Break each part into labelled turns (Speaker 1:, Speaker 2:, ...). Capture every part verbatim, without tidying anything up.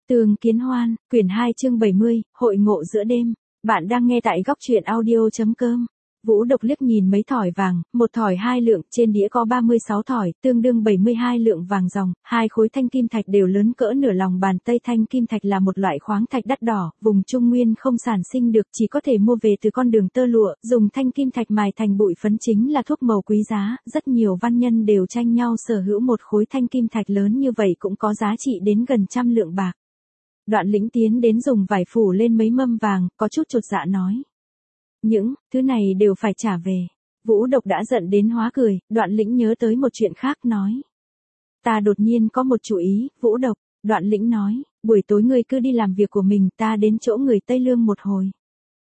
Speaker 1: Tường Kiến Hoan, quyển hai chương bảy mươi, hội ngộ giữa đêm. Bạn đang nghe tại góc truyện audio.com. Vũ Độc liếc nhìn mấy thỏi vàng, một thỏi hai lượng, trên đĩa có ba mươi sáu thỏi, tương đương bảy mươi hai lượng vàng ròng, hai khối thanh kim thạch đều lớn cỡ nửa lòng bàn tay. Thanh kim thạch là một loại khoáng thạch đắt đỏ, vùng Trung Nguyên không sản sinh được, chỉ có thể mua về từ con đường tơ lụa, dùng thanh kim thạch mài thành bụi phấn chính là thuốc màu quý giá, rất nhiều văn nhân đều tranh nhau sở hữu một khối thanh kim thạch lớn như vậy cũng có giá trị đến gần trăm lượng bạc. Đoạn Lĩnh tiến đến dùng vải phủ lên mấy mâm vàng, có chút chột dạ nói. Những thứ này đều phải trả về. Vũ Độc đã giận đến hóa cười, Đoạn Lĩnh nhớ tới một chuyện khác nói. Ta đột nhiên có một chủ ý, Vũ Độc. Đoạn Lĩnh nói, buổi tối ngươi cứ đi làm việc của mình, ta đến chỗ người Tây Lương một hồi.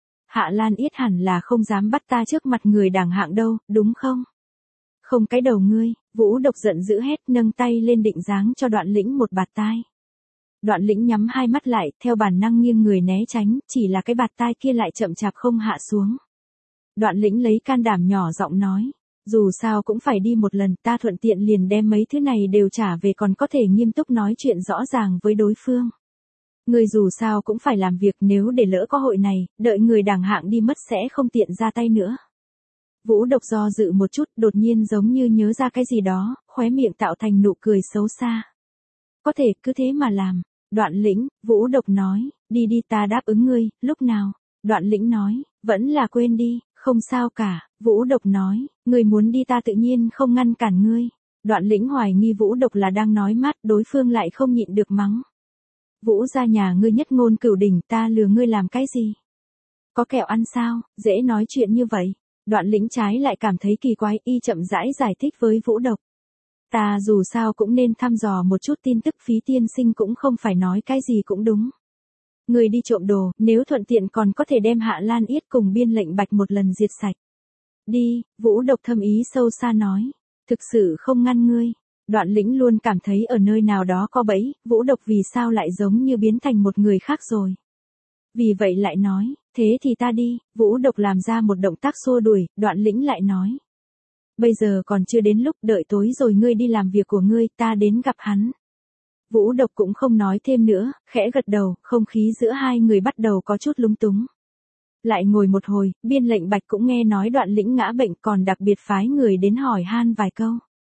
Speaker 1: Hạ Lan Yết hẳn là không dám bắt ta trước mặt người đảng hạng đâu, đúng không? Không cái đầu ngươi, Vũ Độc giận dữ hét, nâng tay lên định giáng cho Đoạn Lĩnh một bạt tai. Đoạn Lĩnh nhắm hai mắt lại, theo bản năng nghiêng người né tránh, chỉ là cái bạt tai kia lại chậm chạp không hạ xuống. Đoạn Lĩnh lấy can đảm nhỏ giọng nói, dù sao cũng phải đi một lần, ta thuận tiện liền đem mấy thứ này đều trả về, còn có thể nghiêm túc nói chuyện rõ ràng với đối phương. Người dù sao cũng phải làm việc, nếu để lỡ có hội này, đợi người đảng hạng đi mất sẽ không tiện ra tay nữa. Vũ Độc do dự một chút, đột nhiên giống như nhớ ra cái gì đó, khóe miệng tạo thành nụ cười xấu xa. Có thể cứ thế mà làm. Đoạn Lĩnh, Vũ Độc nói, đi đi ta đáp ứng ngươi, lúc nào? Đoạn Lĩnh nói, vẫn là quên đi, không sao cả. Vũ Độc nói, ngươi muốn đi ta tự nhiên không ngăn cản ngươi. Đoạn Lĩnh hoài nghi Vũ Độc là đang nói mát, đối phương lại không nhịn được mắng. Vũ ra nhà ngươi nhất ngôn cửu đỉnh, ta lừa ngươi làm cái gì? Có kẹo ăn sao, dễ nói chuyện như vậy. Đoạn Lĩnh trái lại cảm thấy kỳ quái, y chậm rãi giải thích với Vũ Độc. Ta dù sao cũng nên thăm dò một chút tin tức, Phí tiên sinh cũng không phải nói cái gì cũng đúng. Người đi trộm đồ, nếu thuận tiện còn có thể đem Hạ Lan Yết cùng Biên Lệnh Bạch một lần diệt sạch. Đi, Vũ Độc thâm ý sâu xa nói. Thực sự không ngăn ngươi. Đoạn Lĩnh luôn cảm thấy ở nơi nào đó có bẫy, Vũ Độc vì sao lại giống như biến thành một người khác rồi. Vì vậy lại nói, thế thì ta đi. Vũ Độc làm ra một động tác xua đuổi, Đoạn Lĩnh lại nói. Bây giờ còn chưa đến lúc, đợi tối rồi ngươi đi làm việc của ngươi, ta đến gặp hắn. Vũ Độc cũng không nói thêm nữa, khẽ gật đầu, không khí giữa hai người bắt đầu có chút lúng túng. Lại ngồi một hồi, Biên Lệnh Bạch cũng nghe nói Đoạn Lĩnh ngã bệnh, còn đặc biệt phái người đến hỏi han vài câu.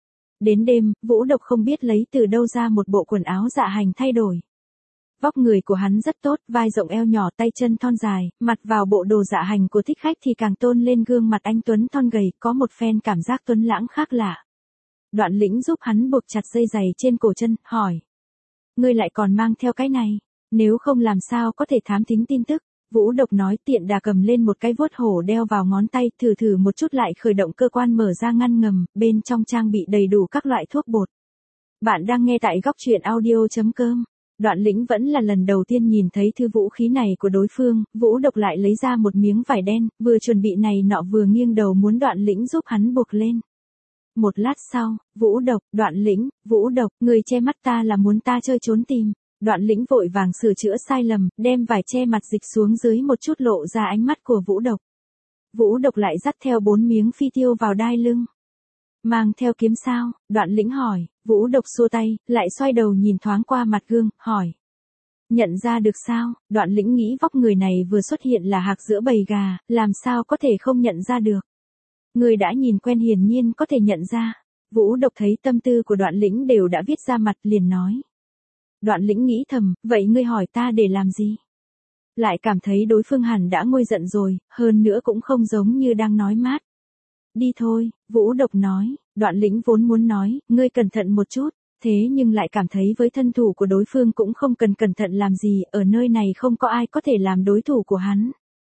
Speaker 1: Đến đêm, Vũ Độc không biết lấy từ đâu ra một bộ quần áo dạ hành thay đổi. Vóc người của hắn rất tốt, vai rộng eo nhỏ, tay chân thon dài, mặt vào bộ đồ dạ hành của thích khách thì càng tôn lên gương mặt anh tuấn thon gầy, có một phen cảm giác tuấn lãng khác lạ. Đoạn Lĩnh giúp hắn buộc chặt dây giày trên cổ chân, hỏi. Ngươi lại còn mang theo cái này, nếu không làm sao có thể thám thính tin tức. Vũ Độc nói, tiện đà cầm lên một cái vuốt hổ đeo vào ngón tay, thử thử một chút lại khởi động cơ quan mở ra ngăn ngầm, bên trong trang bị đầy đủ các loại thuốc bột. Bạn đang nghe tại góc truyện audio.com. Đoạn Lĩnh vẫn là lần đầu tiên nhìn thấy thứ vũ khí này của đối phương, Vũ Độc lại lấy ra một miếng vải đen, vừa chuẩn bị này nọ vừa nghiêng đầu muốn Đoạn Lĩnh giúp hắn buộc lên. Một lát sau, Vũ Độc, Đoạn Lĩnh, Vũ Độc, người che mắt ta là muốn ta chơi trốn tìm. Đoạn Lĩnh vội vàng sửa chữa sai lầm, đem vải che mặt dịch xuống dưới một chút lộ ra ánh mắt của Vũ Độc. Vũ Độc lại dắt theo bốn miếng phi tiêu vào đai lưng. Mang theo kiếm sao? Đoạn Lĩnh hỏi. Vũ Độc xua tay, lại xoay đầu nhìn thoáng qua mặt gương, hỏi. Nhận ra được sao? Đoạn Lĩnh nghĩ vóc người này vừa xuất hiện là hạc giữa bầy gà, làm sao có thể không nhận ra được. Người đã nhìn quen hiển nhiên có thể nhận ra. Vũ Độc thấy tâm tư của Đoạn Lĩnh đều đã viết ra mặt, liền nói. Đoạn Lĩnh nghĩ thầm, vậy ngươi hỏi ta để làm gì? Lại cảm thấy đối phương hẳn đã nguôi giận rồi, hơn nữa cũng không giống như đang nói mát. Đi thôi, Vũ Độc nói. Đoạn Lĩnh vốn muốn nói, ngươi cẩn thận một chút, thế nhưng lại cảm thấy với thân thủ của đối phương cũng không cần cẩn thận làm gì, ở nơi này không có ai có thể làm đối thủ của hắn.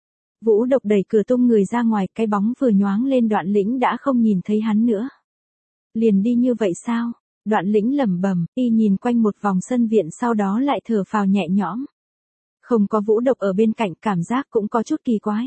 Speaker 1: Vũ Độc đẩy cửa tung người ra ngoài, cái bóng vừa nhoáng lên Đoạn Lĩnh đã không nhìn thấy hắn nữa. Liền đi như vậy sao? Đoạn Lĩnh lẩm bẩm, y nhìn quanh một vòng sân viện sau đó lại thở phào nhẹ nhõm. Không có Vũ Độc ở bên cạnh, cảm giác cũng có chút kỳ quái.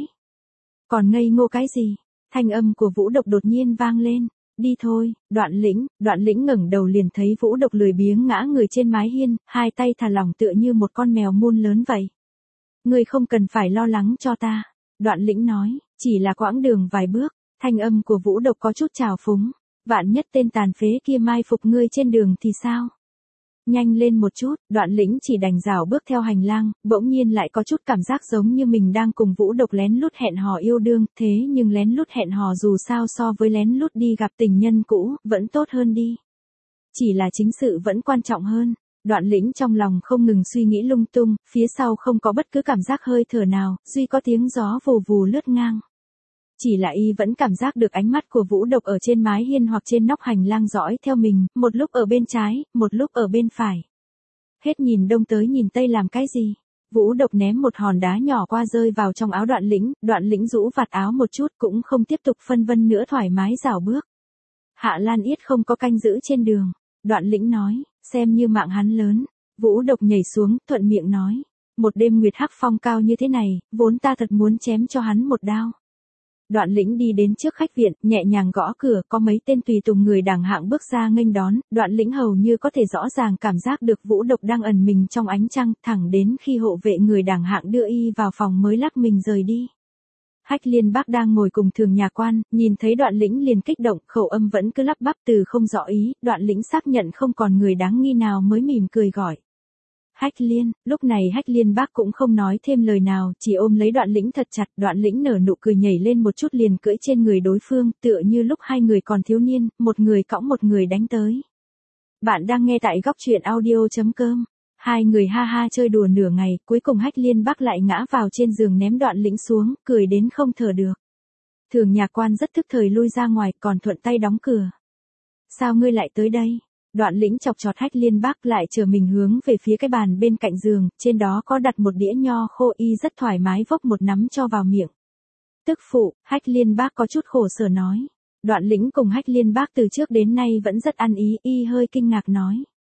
Speaker 1: Còn ngây ngô cái gì? Thanh âm của Vũ Độc đột nhiên vang lên. Đi thôi, Đoạn Lĩnh. Đoạn Lĩnh ngẩng đầu liền thấy Vũ Độc lười biếng ngã người trên mái hiên, hai tay thả lỏng tựa như một con mèo mun lớn vậy. Ngươi không cần phải lo lắng cho ta. Đoạn Lĩnh nói, chỉ là quãng đường vài bước. Thanh âm của Vũ Độc có chút trào phúng. Vạn nhất tên tàn phế kia mai phục ngươi trên đường thì sao? Nhanh lên một chút, Đoạn Lĩnh chỉ đành rảo bước theo hành lang, bỗng nhiên lại có chút cảm giác giống như mình đang cùng Vũ Độc lén lút hẹn hò yêu đương, thế nhưng lén lút hẹn hò dù sao so với lén lút đi gặp tình nhân cũ, vẫn tốt hơn đi. Chỉ là chính sự vẫn quan trọng hơn. Đoạn Lĩnh trong lòng không ngừng suy nghĩ lung tung, phía sau không có bất cứ cảm giác hơi thở nào, duy có tiếng gió vù vù lướt ngang. Chỉ là y vẫn cảm giác được ánh mắt của Vũ Độc ở trên mái hiên hoặc trên nóc hành lang dõi theo mình, một lúc ở bên trái, một lúc ở bên phải. Hết nhìn đông tới nhìn tây làm cái gì? Vũ Độc ném một hòn đá nhỏ qua rơi vào trong áo Đoạn Lĩnh, Đoạn Lĩnh rũ vạt áo một chút cũng không tiếp tục phân vân nữa thoải mái rảo bước. Hạ Lan Yết không có canh giữ trên đường. Đoạn Lĩnh nói, xem như mạng hắn lớn. Vũ Độc nhảy xuống, thuận miệng nói. Một đêm nguyệt hắc phong cao như thế này, vốn ta thật muốn chém cho hắn một đao. Đoạn Lĩnh đi đến trước khách viện, nhẹ nhàng gõ cửa, có mấy tên tùy tùng người đàng hạng bước ra nghênh đón, Đoạn Lĩnh hầu như có thể rõ ràng cảm giác được Vũ Độc đang ẩn mình trong ánh trăng, thẳng đến khi hộ vệ người đàng hạng đưa y vào phòng mới lắc mình rời đi. Hách Liên Bác đang ngồi cùng Thường Nhà Quan, nhìn thấy Đoạn Lĩnh liền kích động, khẩu âm vẫn cứ lắp bắp từ không rõ ý, Đoạn Lĩnh xác nhận không còn người đáng nghi nào mới mỉm cười gọi. Hách Liên, lúc này Hách Liên Bác cũng không nói thêm lời nào, chỉ ôm lấy Đoạn Lĩnh thật chặt, Đoạn Lĩnh nở nụ cười nhảy lên một chút liền cưỡi trên người đối phương, tựa như lúc hai người còn thiếu niên, một người cõng một người đánh tới. Bạn đang nghe tại góc truyện audio chấm com. Hai người ha ha chơi đùa nửa ngày, cuối cùng Hách Liên Bác lại ngã vào trên giường ném Đoạn Lĩnh xuống, cười đến không thở được. Thường Nhà Quan rất thức thời lui ra ngoài, còn thuận tay đóng cửa. Sao ngươi lại tới đây? Đoạn Lĩnh chọc chọt Hách Liên Bác lại chờ mình hướng về phía cái bàn bên cạnh giường, trên đó có đặt một đĩa nho khô, y rất thoải mái vốc một nắm cho vào miệng. Tức phụ, Hách Liên Bác có chút khổ sở nói. Đoạn Lĩnh cùng Hách Liên Bác từ trước đến nay vẫn rất ăn ý, y hơi kinh ngạc nói.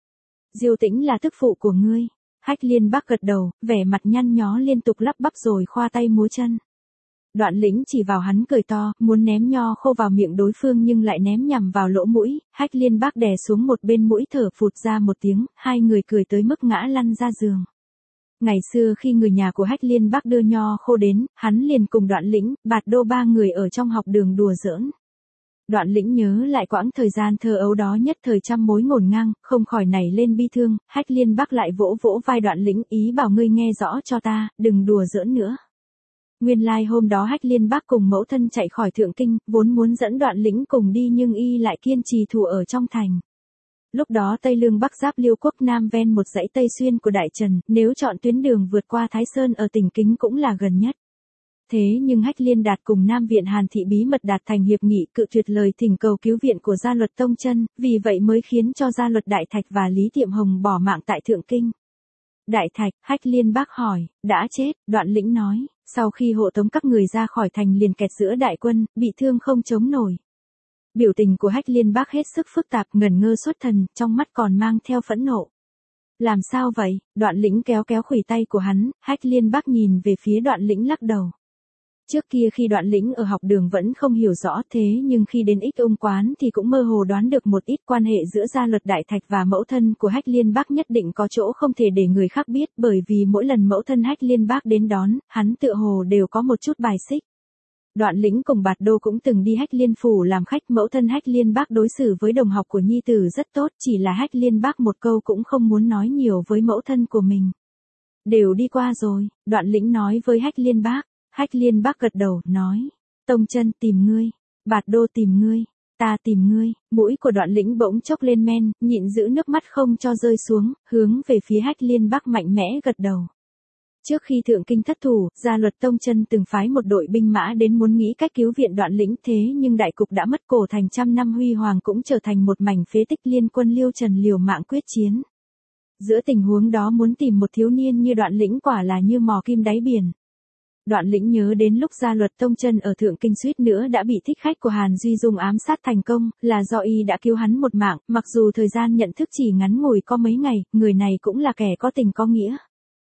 Speaker 1: Diêu Tĩnh là tức phụ của ngươi. Hách Liên Bác gật đầu, vẻ mặt nhăn nhó liên tục lắp bắp rồi khoa tay múa chân. Đoạn Lĩnh chỉ vào hắn cười to, muốn ném nho khô vào miệng đối phương nhưng lại ném nhằm vào lỗ mũi, Hách Liên Bác đè xuống một bên mũi thở phụt ra một tiếng, hai người cười tới mức ngã lăn ra giường. Ngày xưa khi người nhà của Hách Liên Bác đưa nho khô đến, hắn liền cùng Đoạn Lĩnh, Bạt Đô ba người ở trong học đường đùa giỡn. Đoạn Lĩnh nhớ lại quãng thời gian thơ ấu đó nhất thời trăm mối ngổn ngang, không khỏi nảy lên bi thương, Hách Liên Bác lại vỗ vỗ vai Đoạn Lĩnh, ý bảo ngươi nghe rõ cho ta, đừng đùa giỡn nữa. Nguyên lai like hôm đó Hách Liên Bác cùng mẫu thân chạy khỏi Thượng Kinh, vốn muốn dẫn Đoạn Lĩnh cùng đi nhưng y lại kiên trì thủ ở trong thành. Lúc đó Tây Lương Bắc giáp Liêu quốc Nam ven một dãy Tây Xuyên của Đại Trần, nếu chọn tuyến đường vượt qua Thái Sơn ở tỉnh Kính cũng là gần nhất. Thế nhưng Hách Liên Đạt cùng Nam Viện Hàn Thị bí mật đạt thành hiệp nghị cự tuyệt lời thỉnh cầu cứu viện của Gia Luật Tông Chân, vì vậy mới khiến cho Gia Luật Đại Thạch và Lý Tiệm Hồng bỏ mạng tại Thượng Kinh. Đại Thạch, Hách Liên Bác hỏi, đã chết, Đoạn Lĩnh nói, sau khi hộ tống các người ra khỏi thành liền kẹt giữa đại quân, bị thương không chống nổi. Biểu tình của Hách Liên Bác hết sức phức tạp, ngẩn ngơ xuất thần, trong mắt còn mang theo phẫn nộ. Làm sao vậy? Đoạn Lĩnh kéo kéo khuỷu tay của hắn, Hách Liên Bác nhìn về phía Đoạn Lĩnh lắc đầu. Trước kia khi Đoạn Lĩnh ở học đường vẫn không hiểu rõ thế nhưng khi đến Ích Ung quán thì cũng mơ hồ đoán được một ít quan hệ giữa Gia Luật Đại Thạch và mẫu thân của Hách Liên Bác nhất định có chỗ không thể để người khác biết bởi vì mỗi lần mẫu thân Hách Liên Bác đến đón, hắn tựa hồ đều có một chút bài xích. Đoạn Lĩnh cùng Bạt Đô cũng từng đi Hách Liên phủ làm khách, mẫu thân Hách Liên Bác đối xử với đồng học của nhi tử rất tốt, chỉ là Hách Liên Bác một câu cũng không muốn nói nhiều với mẫu thân của mình. Đều đi qua rồi, Đoạn Lĩnh nói với Hách Liên Bác. Hách Liên Bác gật đầu, nói, Tông Chân tìm ngươi, Bạt Đô tìm ngươi, ta tìm ngươi, mũi của Đoạn Lĩnh bỗng chốc lên men, nhịn giữ nước mắt không cho rơi xuống, hướng về phía Hách Liên Bác mạnh mẽ gật đầu. Trước khi Thượng Kinh thất thủ, Gia Luật Tông Chân từng phái một đội binh mã đến muốn nghĩ cách cứu viện Đoạn Lĩnh thế nhưng đại cục đã mất, cổ thành trăm năm huy hoàng cũng trở thành một mảnh phế tích, liên quân Liêu Trần liều mạng quyết chiến. Giữa tình huống đó muốn tìm một thiếu niên như Đoạn Lĩnh quả là như mò kim đáy biển. Đoạn Lĩnh nhớ đến lúc Gia Luật Tông Chân ở Thượng Kinh suýt nữa đã bị thích khách của Hàn Duy Dung ám sát thành công, là do y đã cứu hắn một mạng, mặc dù thời gian nhận thức chỉ ngắn ngủi có mấy ngày, người này cũng là kẻ có tình có nghĩa.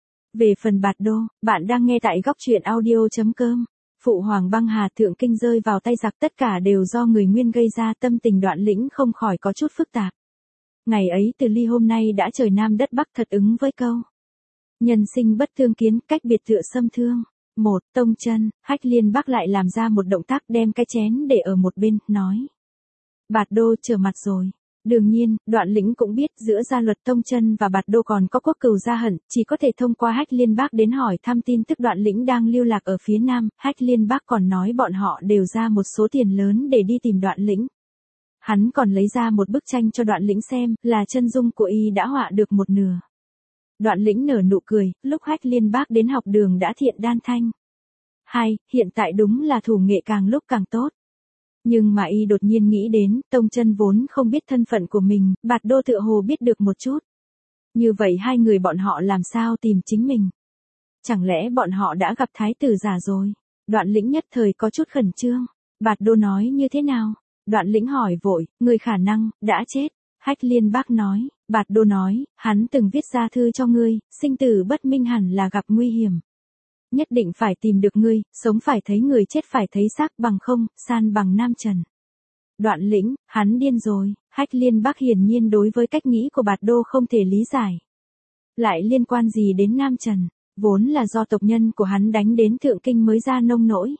Speaker 1: Về phần Bạt Đô, bạn đang nghe tại góc truyện audio chấm com. Phụ hoàng băng hà, Thượng Kinh rơi vào tay giặc, tất cả đều do người Nguyên gây ra, tâm tình Đoạn Lĩnh không khỏi có chút phức tạp. Ngày ấy từ ly hôm nay đã trời Nam đất Bắc, thật ứng với câu nhân sinh bất tương kiến, cách biệt tựa xâm thương. Một, Tông Chân, Hách Liên Bác lại làm ra một động tác đem cái chén để ở một bên, nói. Bạt Đô trở mặt rồi. Đương nhiên, Đoạn Lĩnh cũng biết giữa Gia Luật Tông Chân và Bạt Đô còn có quốc cừu gia hận, chỉ có thể thông qua Hách Liên Bác đến hỏi thăm tin tức Đoạn Lĩnh đang lưu lạc ở phía Nam. Hách Liên Bác còn nói bọn họ đều ra một số tiền lớn để đi tìm Đoạn Lĩnh. Hắn còn lấy ra một bức tranh cho Đoạn Lĩnh xem, là chân dung của y đã họa được một nửa. Đoạn Lĩnh nở nụ cười, lúc Hách Liên Bác đến học đường đã thiện đan thanh. Hay, hiện tại đúng là thủ nghệ càng lúc càng tốt. Nhưng mà y đột nhiên nghĩ đến, Tông Chân vốn không biết thân phận của mình, Bạt Đô tựa hồ biết được một chút. Như vậy hai người bọn họ làm sao tìm chính mình? Chẳng lẽ bọn họ đã gặp thái tử giả rồi? Đoạn Lĩnh nhất thời có chút khẩn trương. Bạt Đô nói như thế nào? Đoạn Lĩnh hỏi vội, người khả năng, đã chết. Hách Liên Bác nói, Bạt Đô nói, hắn từng viết ra thư cho ngươi, sinh tử bất minh hẳn là gặp nguy hiểm. Nhất định phải tìm được ngươi, sống phải thấy người, chết phải thấy xác, bằng không, san bằng Nam Trần. Đoạn Lĩnh, hắn điên rồi. Hách Liên Bác hiển nhiên đối với cách nghĩ của Bạt Đô không thể lý giải. Lại liên quan gì đến Nam Trần? Vốn là do tộc nhân của hắn đánh đến Thượng Kinh mới ra nông nỗi.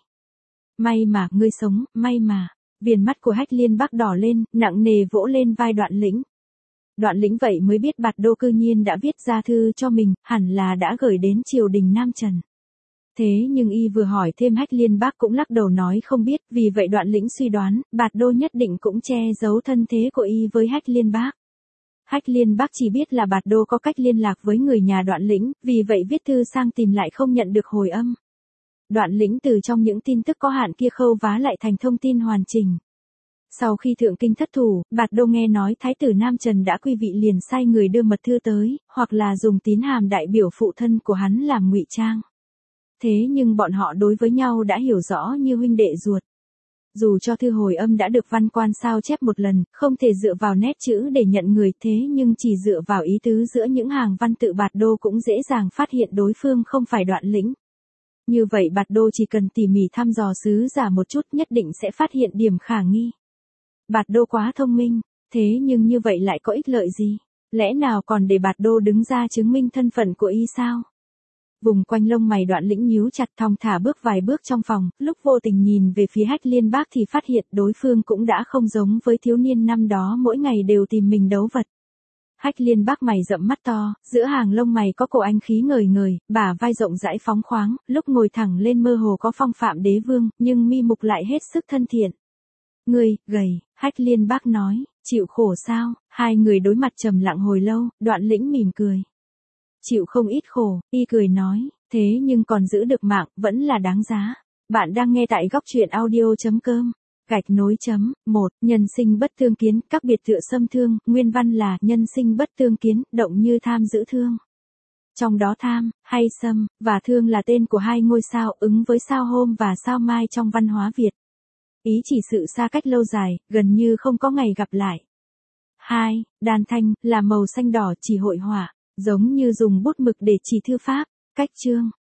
Speaker 1: May mà, ngươi sống, may mà. Viền mắt của Hách Liên Bác đỏ lên, nặng nề vỗ lên vai Đoạn Lĩnh. Đoạn Lĩnh vậy mới biết Bạt Đô cư nhiên đã viết ra thư cho mình, hẳn là đã gửi đến triều đình Nam Trần. Thế nhưng y vừa hỏi thêm Hách Liên Bác cũng lắc đầu nói không biết, vì vậy Đoạn Lĩnh suy đoán, Bạt Đô nhất định cũng che giấu thân thế của y với Hách Liên Bác. Hách Liên Bác chỉ biết là Bạt Đô có cách liên lạc với người nhà Đoạn Lĩnh, vì vậy viết thư sang tìm lại không nhận được hồi âm. Đoạn Lĩnh từ trong những tin tức có hạn kia khâu vá lại thành thông tin hoàn chỉnh. Sau khi Thượng Kinh thất thủ, Bạt Đô nghe nói Thái tử Nam Trần đã quy vị liền sai người đưa mật thư tới, hoặc là dùng tín hàm đại biểu phụ thân của hắn làm ngụy trang. Thế nhưng bọn họ đối với nhau đã hiểu rõ như huynh đệ ruột. Dù cho thư hồi âm đã được văn quan sao chép một lần, không thể dựa vào nét chữ để nhận người, thế nhưng chỉ dựa vào ý tứ giữa những hàng văn tự Bạt Đô cũng dễ dàng phát hiện đối phương không phải Đoạn Lĩnh. Như vậy Bạt Đô chỉ cần tỉ mỉ thăm dò sứ giả một chút nhất định sẽ phát hiện điểm khả nghi. Bạt Đô quá thông minh, thế nhưng như vậy lại có ích lợi gì? Lẽ nào còn để Bạt Đô đứng ra chứng minh thân phận của y sao? Vùng quanh lông mày Đoạn Lĩnh nhíu chặt, thong thả bước vài bước trong phòng, lúc vô tình nhìn về phía Hách Liên Bác thì phát hiện đối phương cũng đã không giống với thiếu niên năm đó mỗi ngày đều tìm mình đấu vật. Hách Liên Bác mày rậm mắt to, giữa hàng lông mày có cổ anh khí ngời ngời, bả vai rộng rãi phóng khoáng, lúc ngồi thẳng lên mơ hồ có phong phạm đế vương, nhưng mi mục lại hết sức thân thiện. Ngươi, gầy, Hách Liên Bác nói, chịu khổ sao? Hai người đối mặt trầm lặng hồi lâu, Đoạn Lĩnh mỉm cười. Chịu không ít khổ, y cười nói, thế nhưng còn giữ được mạng, vẫn là đáng giá. Bạn đang nghe tại góc truyện audio.com. Gạch nối chấm, một, nhân sinh bất tương kiến, các biệt tựa xâm thương, nguyên văn là nhân sinh bất tương kiến, động như tham giữ thương. Trong đó tham, hay xâm, và thương là tên của hai ngôi sao ứng với sao hôm và sao mai trong văn hóa Việt. Ý chỉ sự xa cách lâu dài, gần như không có ngày gặp lại. Hai, đan thanh, là màu xanh đỏ chỉ hội họa, giống như dùng bút mực để chỉ thư pháp. Cách chương,